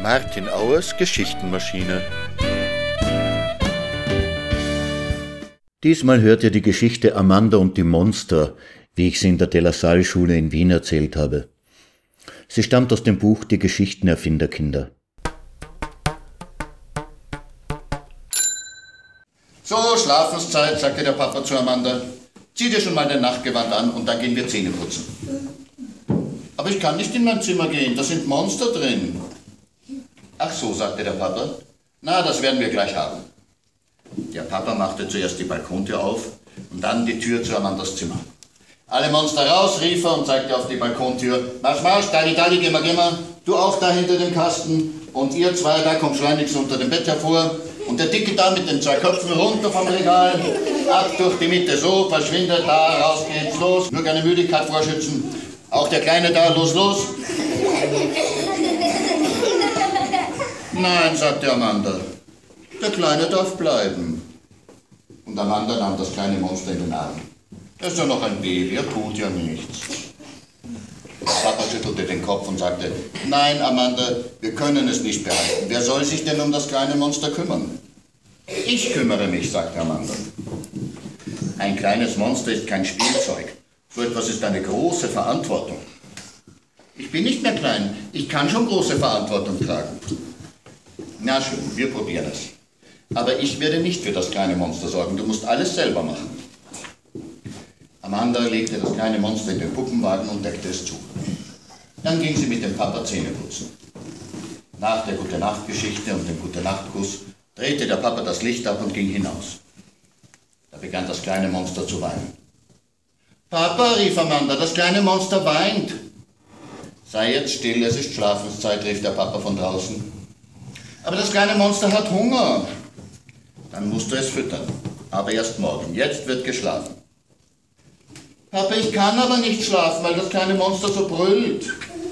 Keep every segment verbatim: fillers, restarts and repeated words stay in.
Martin Auers Geschichtenmaschine. Diesmal hört ihr die Geschichte Amanda und die Monster, wie ich sie in der De La Salle Schule in Wien erzählt habe. Sie stammt aus dem Buch Die Geschichtenerfinderkinder. So, Schlafenszeit, sagte der Papa zu Amanda. Zieh dir schon mal dein Nachtgewand an und dann gehen wir Zähne putzen. Aber ich kann nicht in mein Zimmer gehen, da sind Monster drin. Ach so, sagte der Papa. Na, das werden wir gleich haben. Der Papa machte zuerst die Balkontür auf und dann die Tür zu Amandas Zimmer. Alle Monster raus, rief er und zeigte auf die Balkontür. Marsch, marsch, dalli, dalli, geh mal, geh mal. Du auch da hinter dem Kasten und ihr zwei, da kommt schleunigst unter dem Bett hervor. Und der Dicke da mit den zwei Köpfen runter vom Regal. Ab durch die Mitte, so, verschwindet, da, raus geht's, los. Nur keine Müdigkeit vorschützen. Auch der Kleine da, los, los. Nein, sagte Amanda. Der Kleine darf bleiben. Und Amanda nahm das kleine Monster in den Arm. Er ist ja noch ein Baby, er tut ja nichts. Papa schüttelte den Kopf und sagte, nein, Amanda, wir können es nicht behalten. Wer soll sich denn um das kleine Monster kümmern? Ich kümmere mich, sagte Amanda. Ein kleines Monster ist kein Spielzeug. So etwas ist eine große Verantwortung. Ich bin nicht mehr klein, ich kann schon große Verantwortung tragen. Na schön, wir probieren es. Aber ich werde nicht für das kleine Monster sorgen, du musst alles selber machen. Amanda legte das kleine Monster in den Puppenwagen und deckte es zu. Dann ging sie mit dem Papa Zähne putzen. Nach der Gute-Nacht-Geschichte und dem Gute-Nacht-Kuss drehte der Papa das Licht ab und ging hinaus. Da begann das kleine Monster zu weinen. Papa, rief Amanda, das kleine Monster weint. Sei jetzt still, es ist Schlafenszeit, rief der Papa von draußen. Aber das kleine Monster hat Hunger. Dann musst du es füttern. Aber erst morgen. Jetzt wird geschlafen. Papa, ich kann aber nicht schlafen, weil das kleine Monster so brüllt.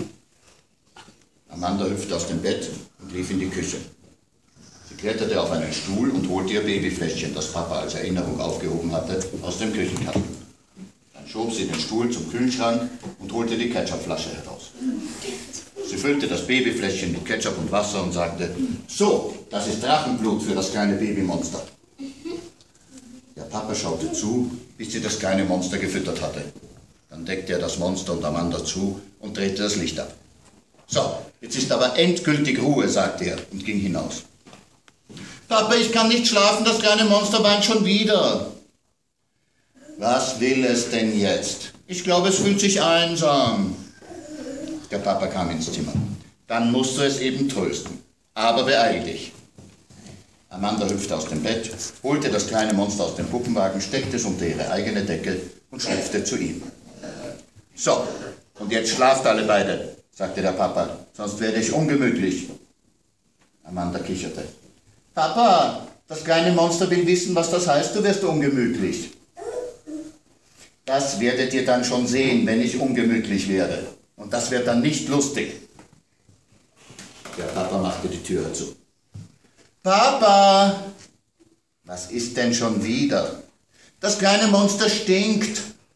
Amanda hüpfte aus dem Bett und lief in die Küche. Sie kletterte auf einen Stuhl und holte ihr Babyfläschchen, das Papa als Erinnerung aufgehoben hatte, aus dem Küchenkasten. Dann schob sie den Stuhl zum Kühlschrank und holte die Ketchupflasche heraus. Sie füllte das Babyfläschchen mit Ketchup und Wasser und sagte, so, das ist Drachenblut für das kleine Babymonster. Der Papa schaute zu, bis sie das kleine Monster gefüttert hatte. Dann deckte er das Monster und Amanda zu und drehte das Licht ab. So, jetzt ist aber endgültig Ruhe, sagte er und ging hinaus. Papa, ich kann nicht schlafen, das kleine Monster weint schon wieder. Was will es denn jetzt? Ich glaube, es fühlt sich einsam. Der Papa kam ins Zimmer. Dann musst du es eben trösten. Aber beeil dich. Amanda hüpfte aus dem Bett, holte das kleine Monster aus dem Puppenwagen, steckte es unter ihre eigene Decke und schlüpfte zu ihm. So, und jetzt schlaft alle beide, sagte der Papa, sonst werde ich ungemütlich. Amanda kicherte. Papa, das kleine Monster will wissen, was das heißt, du wirst ungemütlich. Das werdet ihr dann schon sehen, wenn ich ungemütlich werde. Und das wird dann nicht lustig. Der Papa machte die Tür zu. Papa! Was ist denn schon wieder? Das kleine Monster stinkt.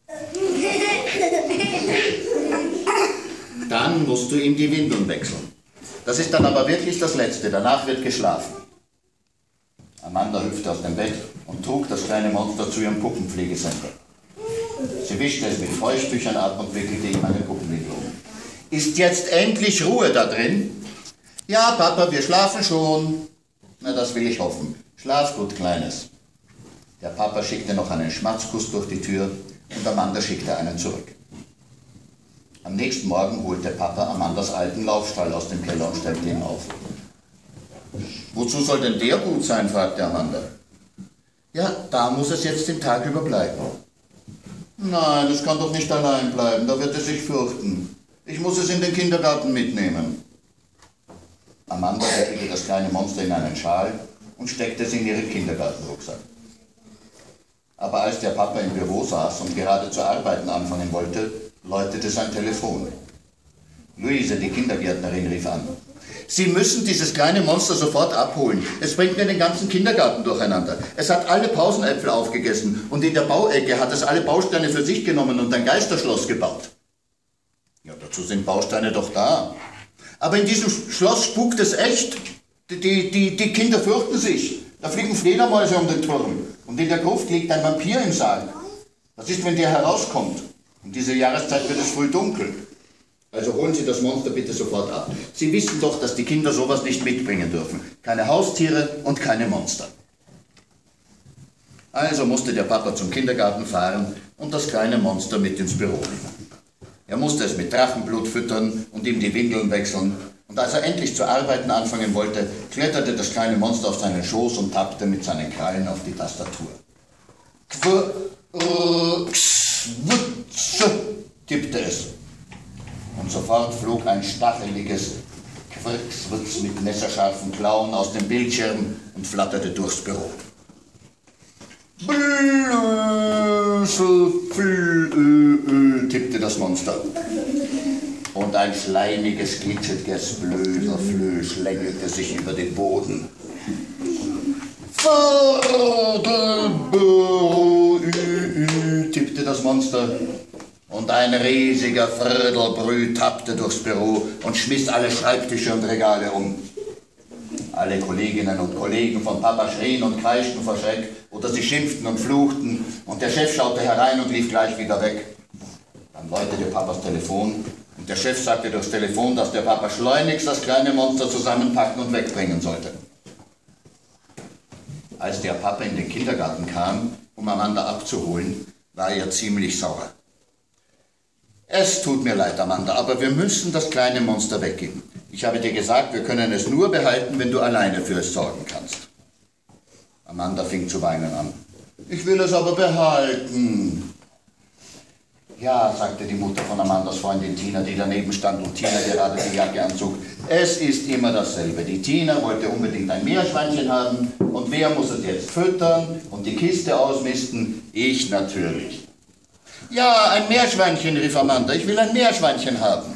Dann musst du ihm die Windeln wechseln. Das ist dann aber wirklich das Letzte, danach wird geschlafen. Amanda hüpfte aus dem Bett und trug das kleine Monster zu ihrem Puppenpflegecenter. Sie wischte es mit Feuchttüchern ab und wickelte ihm eine Puppenwindel um. Ist jetzt endlich Ruhe da drin? Ja, Papa, wir schlafen schon. Na, das will ich hoffen. Schlaf gut, Kleines. Der Papa schickte noch einen Schmatzkuss durch die Tür und Amanda schickte einen zurück. Am nächsten Morgen holte Papa Amandas alten Laufstall aus dem Keller und stellte ihn auf. Wozu soll denn der gut sein, fragte Amanda. Ja, da muss es jetzt den Tag über bleiben. Nein, es kann doch nicht allein bleiben, da wird es sich fürchten. Ich muss es in den Kindergarten mitnehmen. Amanda wickelte das kleine Monster in einen Schal und steckte es in ihren Kindergartenrucksack. Aber als der Papa im Büro saß und gerade zu arbeiten anfangen wollte, läutete sein Telefon. Luise, die Kindergärtnerin, rief an. Sie müssen dieses kleine Monster sofort abholen. Es bringt mir den ganzen Kindergarten durcheinander. Es hat alle Pausenäpfel aufgegessen und in der Bauecke hat es alle Bausteine für sich genommen und ein Geisterschloss gebaut. Ja, dazu sind Bausteine doch da. Aber in diesem Schloss spukt es echt. Die, die, die, die Kinder fürchten sich. Da fliegen Fledermäuse um den Turm. Und in der Gruft liegt ein Vampir im Sarg. Was ist, wenn der herauskommt? Um diese Jahreszeit wird es früh dunkel. Also holen Sie das Monster bitte sofort ab. Sie wissen doch, dass die Kinder sowas nicht mitbringen dürfen. Keine Haustiere und keine Monster. Also musste der Papa zum Kindergarten fahren und das kleine Monster mit ins Büro nehmen. Er musste es mit Drachenblut füttern und ihm die Windeln wechseln. Und als er endlich zu arbeiten anfangen wollte, kletterte das kleine Monster auf seinen Schoß und tappte mit seinen Krallen auf die Tastatur. Quirr, tippte es. Und sofort flog ein stacheliges Quirkswitz mit messerscharfen Klauen aus dem Bildschirm und flatterte durchs Büro. Blösel, tippte das Monster. Und ein schleimiges, glitschiges Blöserflö schlängelte sich über den Boden. Viertelbüro, tippte das Monster. Und ein riesiger Viertelbrü tappte durchs Büro und schmiss alle Schreibtische und Regale um. Alle Kolleginnen und Kollegen von Papa schrien und kreischten vor Schreck oder sie schimpften und fluchten und der Chef schaute herein und lief gleich wieder weg. Dann läutete Papas Telefon und der Chef sagte durchs Telefon, dass der Papa schleunigst das kleine Monster zusammenpacken und wegbringen sollte. Als der Papa in den Kindergarten kam, um Amanda abzuholen, war er ziemlich sauer. Es tut mir leid, Amanda, aber wir müssen das kleine Monster weggeben. Ich habe dir gesagt, wir können es nur behalten, wenn du alleine für es sorgen kannst. Amanda fing zu weinen an. Ich will es aber behalten. Ja, sagte die Mutter von Amandas Freundin Tina, die daneben stand und Tina gerade die Jacke anzog. Es ist immer dasselbe. Die Tina wollte unbedingt ein Meerschweinchen haben und wer muss es jetzt füttern und die Kiste ausmisten? Ich natürlich. Ja, ein Meerschweinchen, rief Amanda. Ich will ein Meerschweinchen haben.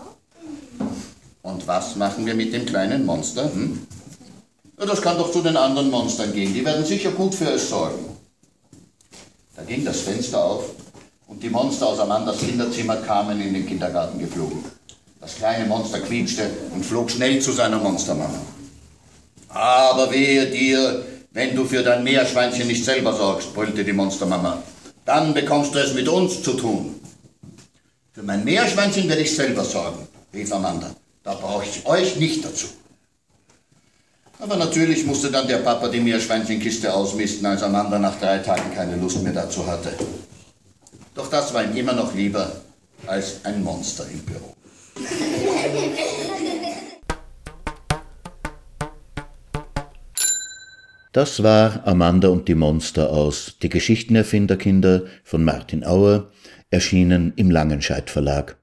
Und was machen wir mit dem kleinen Monster? Hm? Ja, das kann doch zu den anderen Monstern gehen. Die werden sicher gut für es sorgen. Da ging das Fenster auf und die Monster aus Amandas Kinderzimmer kamen in den Kindergarten geflogen. Das kleine Monster quietschte und flog schnell zu seiner Monstermama. Aber wehe dir, wenn du für dein Meerschweinchen nicht selber sorgst, brüllte die Monstermama. Dann bekommst du es mit uns zu tun. Für mein Meerschweinchen werde ich selber sorgen, rief Amanda. Da brauche ich euch nicht dazu. Aber natürlich musste dann der Papa die Meerschweinchenkiste ausmisten, als Amanda nach drei Tagen keine Lust mehr dazu hatte. Doch das war ihm immer noch lieber als ein Monster im Büro. Das war Amanda und die Monster aus Die Geschichtenerfinderkinder von Martin Auer, erschienen im Langenscheidt Verlag.